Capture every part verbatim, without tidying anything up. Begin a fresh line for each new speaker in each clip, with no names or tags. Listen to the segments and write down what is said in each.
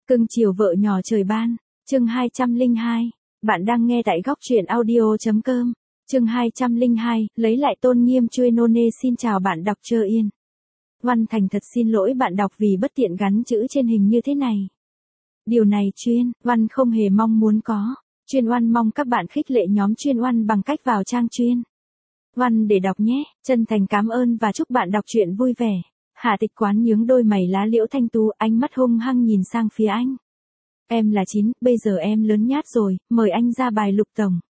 Cưng chiều vợ nhỏ trời ban, chương hai trăm lẻ hai. Bạn đang nghe tại góc truyện audio.com. Chương hai trăm lẻ hai, lấy lại tôn nghiêm Chuê Nô Nê. Xin chào bạn đọc Trơ Yên. Văn thành thật xin lỗi bạn đọc vì bất tiện gắn chữ trên hình như thế này. Điều này Chuyên, Văn không hề mong muốn có. Chuyên Oan mong các bạn khích lệ nhóm Chuyên Oan bằng cách vào trang Chuyên Văn để đọc nhé. Chân thành cảm ơn và chúc bạn đọc truyện vui vẻ. Hạ Tịch Quán nhướng đôi mày lá liễu thanh tú, ánh mắt hung hăng nhìn sang phía anh. Em là chín, bây giờ em lớn nhát rồi, mời anh ra bài Lục Tổng.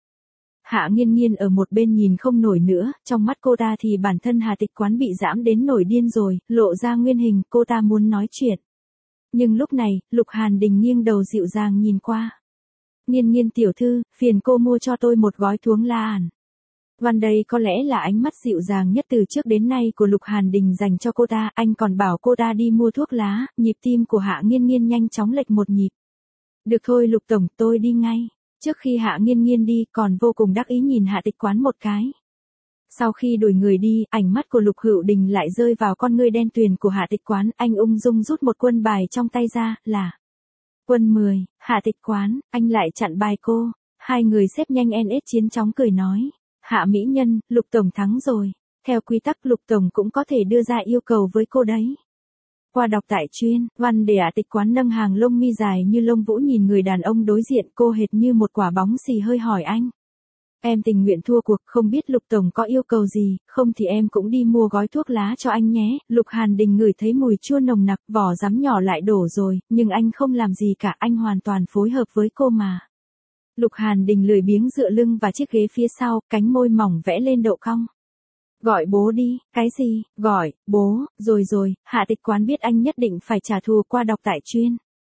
Hạ Nghiên Nghiên ở một bên nhìn không nổi nữa, trong mắt cô ta thì bản thân Hạ Tịch Quán bị giãm đến nổi điên rồi, lộ ra nguyên hình, cô ta muốn nói chuyện. Nhưng lúc này, Lục Hàn Đình nghiêng đầu dịu dàng nhìn qua. Nghiên Nghiên tiểu thư, phiền cô mua cho tôi một gói thuốc la ản. Văn đây có lẽ là ánh mắt dịu dàng nhất từ trước đến nay của Lục Hàn Đình dành cho cô ta, anh còn bảo cô ta đi mua thuốc lá, nhịp tim của Hạ Nghiên Nghiên nhanh chóng lệch một nhịp. Được thôi Lục Tổng, tôi đi ngay. Trước khi Hạ Nghiên Nghiên đi, còn vô cùng đắc ý nhìn Hạ Tịch Quán một cái. Sau khi đuổi người đi, ánh mắt của Lục Hữu Đình lại rơi vào con ngươi đen tuyền của Hạ Tịch Quán, anh ung dung rút một quân bài trong tay ra, là quân mười. Hạ Tịch Quán, anh lại chặn bài cô. Hai người xếp nhanh en ét chiến chóng cười nói. Hạ mỹ nhân, Lục Tổng thắng rồi. Theo quy tắc Lục Tổng cũng có thể đưa ra yêu cầu với cô đấy. Qua đọc tại Chuyên Văn để Hạ Tịch Quán nâng hàng lông mi dài như lông vũ nhìn người đàn ông đối diện, cô hệt như một quả bóng xì hơi hỏi anh. Em tình nguyện thua cuộc, không biết Lục Tổng có yêu cầu gì, không thì em cũng đi mua gói thuốc lá cho anh nhé. Lục Hàn Đình ngửi thấy mùi chua nồng nặc, vỏ rắm nhỏ lại đổ rồi, nhưng anh không làm gì cả, anh hoàn toàn phối hợp với cô mà. Lục Hàn Đình lười biếng dựa lưng vào chiếc ghế phía sau, cánh môi mỏng vẽ lên độ cong. Gọi bố đi. Cái gì? Gọi bố? Rồi rồi, Hạ Tịch Quán biết anh nhất định phải trả thù. Qua đọc tại Chuyên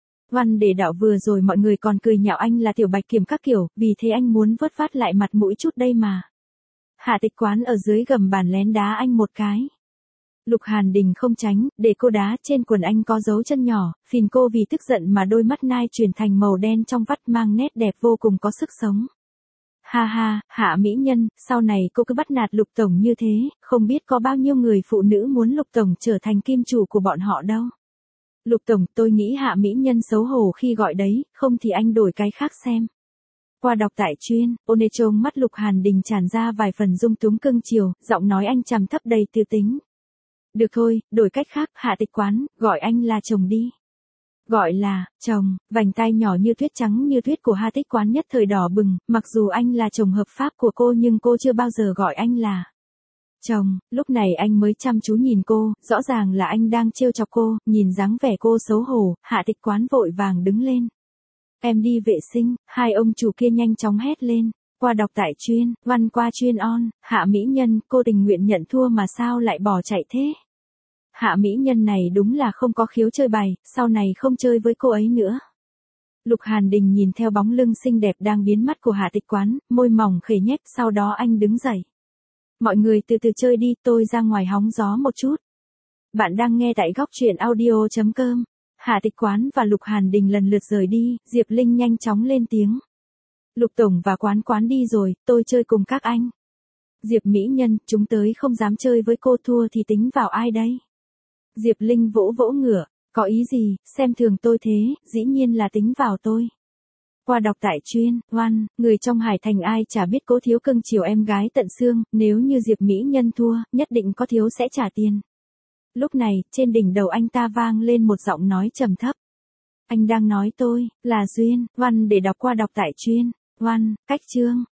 Văn để đạo vừa rồi mọi người còn cười nhạo anh là tiểu bạch kiểm các kiểu, vì thế anh muốn vớt vát lại mặt mũi chút đây mà. Hạ Tịch Quán ở dưới gầm bàn lén đá anh một cái. Lục Hàn Đình không tránh, để cô đá, trên quần anh có dấu chân nhỏ, phìn cô vì tức giận mà đôi mắt nai chuyển thành màu đen trong vắt, mang nét đẹp vô cùng có sức sống. Ha ha, Hạ mỹ nhân, sau này cô cứ bắt nạt Lục Tổng như thế, không biết có bao nhiêu người phụ nữ muốn Lục Tổng trở thành kim chủ của bọn họ đâu. Lục Tổng, tôi nghĩ Hạ mỹ nhân xấu hổ khi gọi đấy, không thì anh đổi cái khác xem. Qua đọc tại Chuyên, Ôn trong mắt Lục Hàn Đình tràn ra vài phần dung túng cưng chiều, giọng nói anh trầm thấp đầy tư tính. Được thôi, đổi cách khác, Hạ Tịch Quán, gọi anh là chồng đi. Gọi là chồng. Vành tai nhỏ như tuyết trắng như tuyết của Hạ Tịch Quán nhất thời đỏ bừng, mặc dù anh là chồng hợp pháp của cô nhưng cô chưa bao giờ gọi anh là chồng. Lúc này anh mới chăm chú nhìn cô, rõ ràng là anh đang trêu chọc cô, nhìn dáng vẻ cô xấu hổ, Hạ Tịch Quán vội vàng đứng lên. Em đi vệ sinh. Hai ông chủ kia nhanh chóng hét lên. Qua đọc tại Chuyên Văn qua Chuyên On, Hạ mỹ nhân, cô tình nguyện nhận thua mà sao lại bỏ chạy thế? Hạ mỹ nhân này đúng là không có khiếu chơi bài, sau này không chơi với cô ấy nữa. Lục Hàn Đình nhìn theo bóng lưng xinh đẹp đang biến mất của Hạ Tịch Quán, môi mỏng khề nhếch, sau đó anh đứng dậy. Mọi người từ từ chơi đi, tôi ra ngoài hóng gió một chút. Bạn đang nghe tại góc truyện audio.com. Hạ Tịch Quán và Lục Hàn Đình lần lượt rời đi, Diệp Linh nhanh chóng lên tiếng. Lục Tổng và Quán Quán đi rồi, tôi chơi cùng các anh. Diệp mỹ nhân, chúng tới không dám chơi với cô, thua thì tính vào ai đây? Diệp Linh vỗ vỗ ngửa, có ý gì, xem thường tôi thế, dĩ nhiên là tính vào tôi. Qua đọc tại Chuyên Văn, người trong Hải Thành ai chả biết Cố Thiếu cưng chiều em gái tận xương, nếu như Diệp mỹ nhân thua, nhất định có Thiếu sẽ trả tiền. Lúc này, trên đỉnh đầu anh ta vang lên một giọng nói trầm thấp. Anh đang nói tôi, là Duyên. Văn để đọc qua đọc tại Chuyên Văn, cách chương